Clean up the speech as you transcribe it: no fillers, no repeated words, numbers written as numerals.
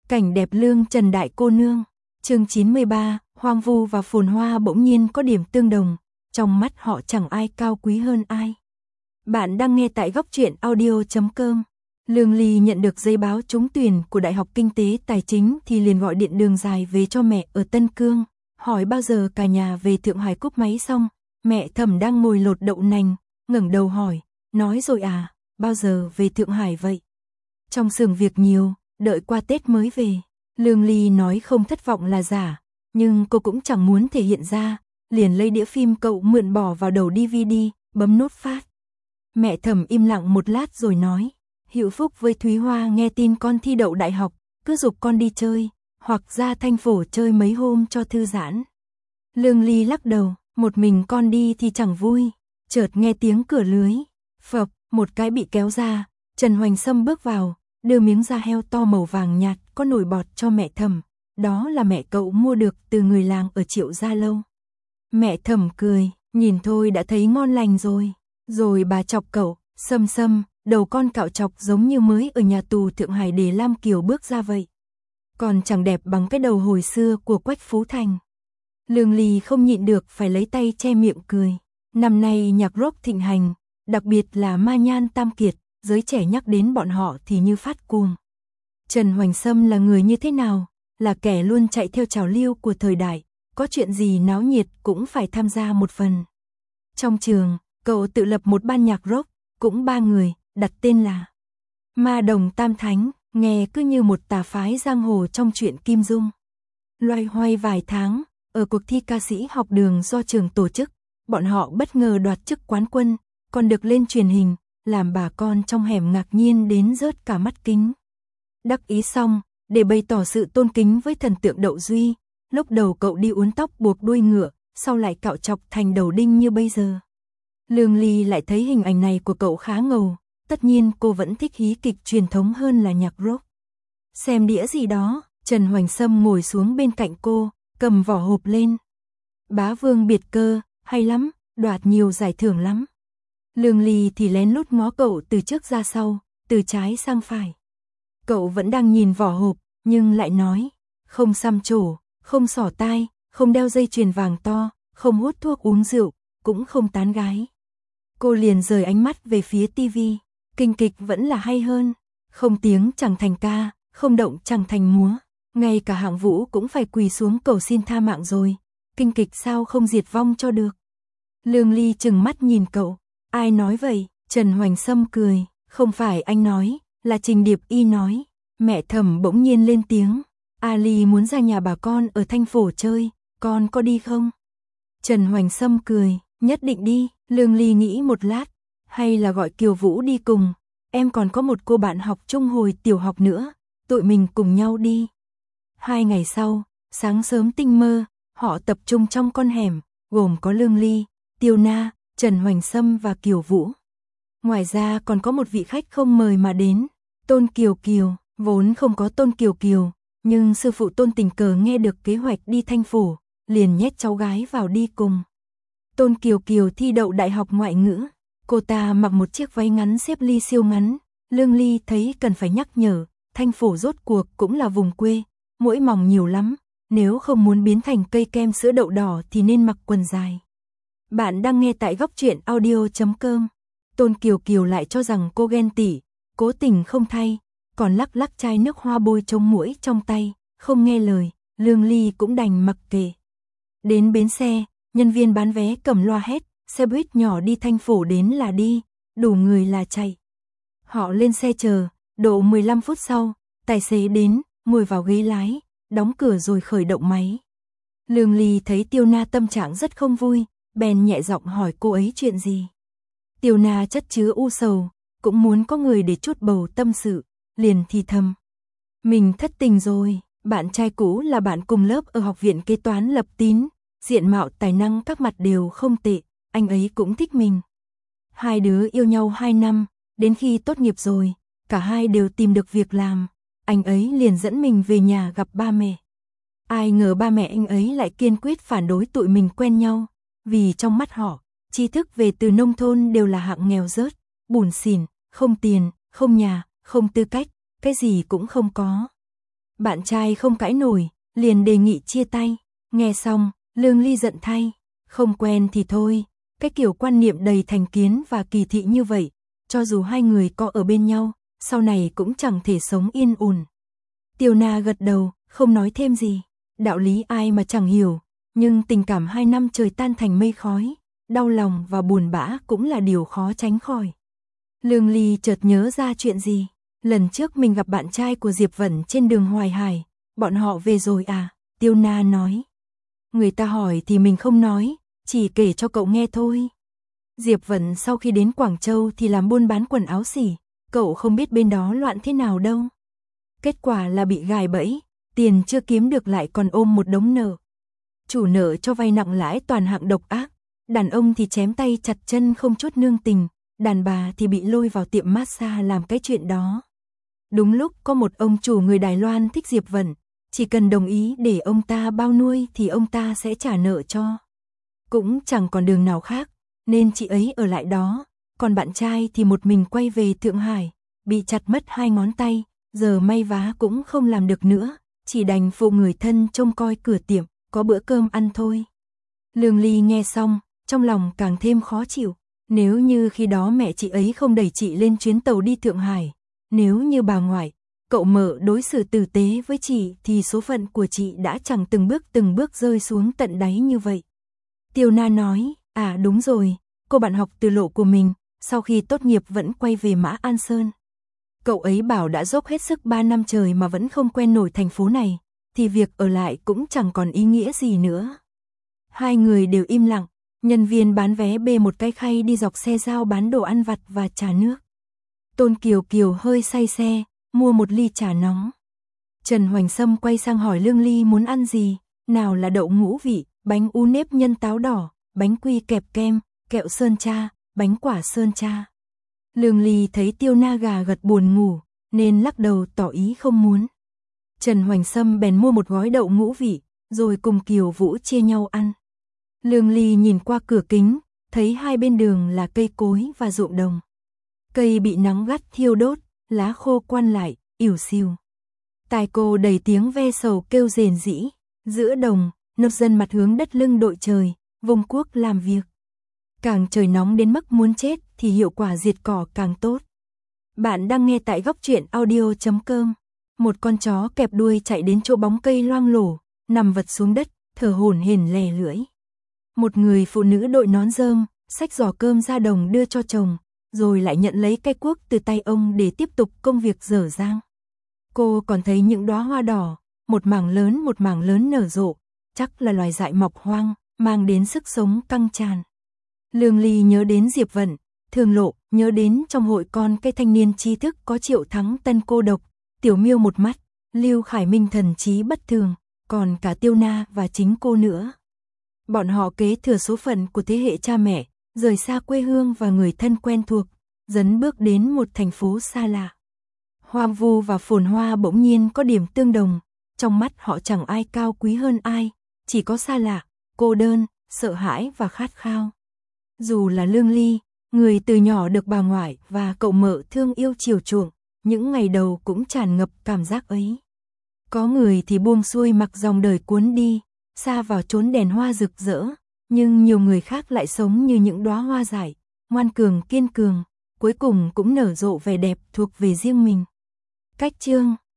Cảnh đẹp lương trần đại cô nương. Chương 93, hoang vu và phồn hoa bỗng nhiên có điểm tương đồng, trong mắt họ chẳng ai cao quý hơn ai. Bạn đang nghe tại góc truyện audio.com. Lương Ly nhận được giấy báo trúng tuyển của Đại học Kinh tế Tài chính thì liền gọi điện đường dài về cho mẹ ở Tân Cương, hỏi bao giờ cả nhà về Thượng Hải. Cúp máy xong, mẹ Thẩm đang ngồi lột đậu nành, ngẩng đầu hỏi, nói rồi à, bao giờ về Thượng Hải vậy? Trong xưởng việc nhiều, đợi qua Tết mới về. Lương Ly nói không thất vọng là giả, nhưng cô cũng chẳng muốn thể hiện ra, liền lấy đĩa phim cậu mượn bỏ vào đầu DVD, bấm nút phát. Mẹ Thẩm im lặng một lát rồi nói, Hữu Phúc với Thúy Hoa nghe tin con thi đậu đại học, cứ giục con đi chơi, hoặc ra thành phố chơi mấy hôm cho thư giãn. Lương Ly lắc đầu, một mình con đi thì chẳng vui. Chợt nghe tiếng cửa lưới, phập, một cái bị kéo ra, Trần Hoành Sâm bước vào, đưa miếng da heo to màu vàng nhạt có nổi bọt cho mẹ Thẩm, đó là mẹ cậu mua được từ người làng ở Triệu Gia Lâu. Mẹ Thẩm cười, nhìn thôi đã thấy ngon lành rồi. Rồi bà chọc cậu, Sâm Sâm, đầu con cạo chọc giống như mới ở nhà tù Thượng Hải để Lam Kiều bước ra vậy. Còn chẳng đẹp bằng cái đầu hồi xưa của Quách Phú Thành. Lương Ly không nhịn được phải lấy tay che miệng cười. Năm nay nhạc rock thịnh hành, đặc biệt là Ma Nhan Tam Kiệt, giới trẻ nhắc đến bọn họ thì như phát cuồng. Trần Hoành Sâm là người như thế nào? Là kẻ luôn chạy theo trào lưu của thời đại, có chuyện gì náo nhiệt cũng phải tham gia một phần. Trong trường, cậu tự lập một ban nhạc rock, cũng 3 người, đặt tên là Ma Đồng Tam Thánh, nghe cứ như một tà phái giang hồ trong truyện Kim Dung. Loay hoay vài tháng, ở cuộc thi ca sĩ học đường do trường tổ chức, bọn họ bất ngờ đoạt chức quán quân, còn được lên truyền hình, làm bà con trong hẻm ngạc nhiên đến rớt cả mắt kính. Đắc ý xong, để bày tỏ sự tôn kính với thần tượng Đậu Duy, lúc đầu cậu đi uốn tóc buộc đuôi ngựa, sau lại cạo chọc thành đầu đinh như bây giờ. Lương Ly lại thấy hình ảnh này của cậu khá ngầu, tất nhiên cô vẫn thích hí kịch truyền thống hơn là nhạc rock. Xem đĩa gì đó, Trần Hoành Sâm ngồi xuống bên cạnh cô, cầm vỏ hộp lên. Bá Vương Biệt Cơ, hay lắm, đoạt nhiều giải thưởng lắm. Lương Ly thì lén lút ngó cậu từ trước ra sau, từ trái sang phải. Cậu vẫn đang nhìn vỏ hộp, nhưng lại nói, không xăm trổ, không xỏ tai, không đeo dây chuyền vàng to, không hút thuốc uống rượu, cũng không tán gái. Cô liền rời ánh mắt về phía tivi, kinh kịch vẫn là hay hơn, không tiếng chẳng thành ca, không động chẳng thành múa, ngay cả Hạng Vũ cũng phải quỳ xuống cầu xin tha mạng rồi, kinh kịch sao không diệt vong cho được. Lương Ly trừng mắt nhìn cậu, ai nói vậy? Trần Hoành Sâm cười, không phải anh nói, là Trình Điệp Y nói. Mẹ Thẩm bỗng nhiên lên tiếng, Ali muốn ra nhà bà con ở thành phố chơi, con có đi không? Trần Hoành Sâm cười, nhất định đi. Lương Ly nghĩ một lát, hay là gọi Kiều Vũ đi cùng, em còn có một cô bạn học chung hồi tiểu học nữa, tụi mình cùng nhau đi. 2 ngày sau, sáng sớm tinh mơ, họ tập trung trong con hẻm, gồm có Lương Ly, Tiêu Na, Trần Hoành Sâm và Kiều Vũ. Ngoài ra còn có một vị khách không mời mà đến, Tôn Kiều Kiều, vốn không có Tôn Kiều Kiều, nhưng sư phụ Tôn tình cờ nghe được kế hoạch đi thành phố, liền nhét cháu gái vào đi cùng. Tôn Kiều Kiều thi đậu đại học ngoại ngữ, cô ta mặc một chiếc váy ngắn xếp ly siêu ngắn, Lương Ly thấy cần phải nhắc nhở, thành phố rốt cuộc cũng là vùng quê, muỗi mỏng nhiều lắm, nếu không muốn biến thành cây kem sữa đậu đỏ thì nên mặc quần dài. Bạn đang nghe tại góc truyện audio.com. Tôn Kiều Kiều lại cho rằng cô ghen tị, cố tình không thay, còn lắc lắc chai nước hoa bôi chống muỗi trong tay, không nghe lời, Lương Ly cũng đành mặc kệ. Đến bến xe, nhân viên bán vé cầm loa hét, xe buýt nhỏ đi thành phố đến là đi, đủ người là chạy. Họ lên xe chờ, độ 15 phút sau, tài xế đến, ngồi vào ghế lái, đóng cửa rồi khởi động máy. Lương Ly thấy Tiêu Na tâm trạng rất không vui, bèn nhẹ giọng hỏi cô ấy chuyện gì. Tiêu Na chất chứa u sầu, cũng muốn có người để chút bầu tâm sự, liền thì thầm. Mình thất tình rồi, bạn trai cũ là bạn cùng lớp ở học viện kế toán Lập Tín, diện mạo tài năng các mặt đều không tệ, anh ấy cũng thích mình. 2 đứa yêu nhau 2 năm, đến khi tốt nghiệp rồi, cả hai đều tìm được việc làm, anh ấy liền dẫn mình về nhà gặp ba mẹ. Ai ngờ ba mẹ anh ấy lại kiên quyết phản đối tụi mình quen nhau, vì trong mắt họ, tri thức về từ nông thôn đều là hạng nghèo rớt, bủn xỉn, không tiền, không nhà, không tư cách, cái gì cũng không có. Bạn trai không cãi nổi, liền đề nghị chia tay. Nghe xong, Lương Ly giận thay. Không quen thì thôi, cái kiểu quan niệm đầy thành kiến và kỳ thị như vậy, cho dù hai người có ở bên nhau, sau này cũng chẳng thể sống yên ổn. Tiêu Na gật đầu, không nói thêm gì. Đạo lý ai mà chẳng hiểu, nhưng tình cảm 2 năm trời tan thành mây khói, đau lòng và buồn bã cũng là điều khó tránh khỏi. Lương Ly chợt nhớ ra chuyện gì. Lần trước mình gặp bạn trai của Diệp Vẩn trên đường Hoài Hải, bọn họ về rồi à? Tiêu Na nói. Người ta hỏi thì mình không nói, chỉ kể cho cậu nghe thôi. Diệp Vẩn sau khi đến Quảng Châu thì làm buôn bán quần áo xỉ, cậu không biết bên đó loạn thế nào đâu. Kết quả là bị gài bẫy, tiền chưa kiếm được lại còn ôm một đống nợ. Chủ nợ cho vay nặng lãi toàn hạng độc ác, đàn ông thì chém tay chặt chân không chút nương tình, đàn bà thì bị lôi vào tiệm massage làm cái chuyện đó. Đúng lúc có một ông chủ người Đài Loan thích Diệp Vẩn, chỉ cần đồng ý để ông ta bao nuôi thì ông ta sẽ trả nợ cho. Cũng chẳng còn đường nào khác, nên chị ấy ở lại đó, còn bạn trai thì một mình quay về Thượng Hải, bị chặt mất 2 ngón tay, giờ may vá cũng không làm được nữa, chỉ đành phụ người thân trông coi cửa tiệm, có bữa cơm ăn thôi. Lương Ly nghe xong, trong lòng càng thêm khó chịu, nếu như khi đó mẹ chị ấy không đẩy chị lên chuyến tàu đi Thượng Hải, nếu như bà ngoại, cậu Mợ đối xử tử tế với chị thì số phận của chị đã chẳng từng bước rơi xuống tận đáy như vậy. Tiêu Na nói, à đúng rồi, cô bạn học từ lộ của mình, sau khi tốt nghiệp vẫn quay về Mã An Sơn. Cậu ấy bảo đã dốc hết sức 3 năm trời mà vẫn không quen nổi thành phố này, thì việc ở lại cũng chẳng còn ý nghĩa gì nữa. Hai người đều im lặng, nhân viên bán vé bê một cái khay đi dọc xe dao bán đồ ăn vặt và trà nước. Tôn Kiều Kiều hơi say xe, mua một ly trà nóng. Trần Hoành Sâm quay sang hỏi Lương Ly muốn ăn gì, nào là đậu ngũ vị, bánh u nếp nhân táo đỏ, bánh quy kẹp kem, kẹo sơn cha, bánh quả sơn cha. Lương Ly thấy Tiêu Na gà gật buồn ngủ, nên lắc đầu tỏ ý không muốn. Trần Hoành Sâm bèn mua một gói đậu ngũ vị, rồi cùng Kiều Vũ chia nhau ăn. Lương Ly nhìn qua cửa kính, thấy hai bên đường là cây cối và ruộng đồng. Cây bị nắng gắt thiêu đốt, lá khô quăn lại, ỉu xìu. Tai cô đầy tiếng ve sầu kêu rền rĩ. Giữa đồng, nông dân mặt hướng đất lưng đội trời, vùng cuốc làm việc. Càng trời nóng đến mức muốn chết thì hiệu quả diệt cỏ càng tốt. Bạn đang nghe tại góc truyện audio.com. Một con chó kẹp đuôi chạy đến chỗ bóng cây loang lổ, nằm vật xuống đất, thở hổn hển lè lưỡi. Một người phụ nữ đội nón rơm, xách giỏ cơm ra đồng đưa cho chồng, rồi lại nhận lấy cây cuốc từ tay ông để tiếp tục công việc dở dang. Cô còn thấy những đóa hoa đỏ, một mảng lớn nở rộ, chắc là loài dại mọc hoang, mang đến sức sống căng tràn. Lương Ly nhớ đến Diệp Vẩn, Thường Lộ, nhớ đến trong hội con cây thanh niên trí thức có Triệu Thắng Tân cô độc, Tiểu Miêu một mắt, Lưu Khải Minh thần trí bất thường, còn cả Tiêu Na và chính cô nữa. Bọn họ kế thừa số phận của thế hệ cha mẹ, rời xa quê hương và người thân quen thuộc, dấn bước đến một thành phố xa lạ. Hoang vu và phồn hoa bỗng nhiên có điểm tương đồng, trong mắt họ chẳng ai cao quý hơn ai, chỉ có xa lạ, cô đơn, sợ hãi và khát khao. Dù là Lương Ly, người từ nhỏ được bà ngoại và cậu Mợ thương yêu chiều chuộng, những ngày đầu cũng tràn ngập cảm giác ấy. Có người thì buông xuôi mặc dòng đời cuốn đi, xa vào chốn đèn hoa rực rỡ, nhưng nhiều người khác lại sống như những đóa hoa dại, ngoan cường kiên cường, cuối cùng cũng nở rộ vẻ đẹp thuộc về riêng mình. Cách chương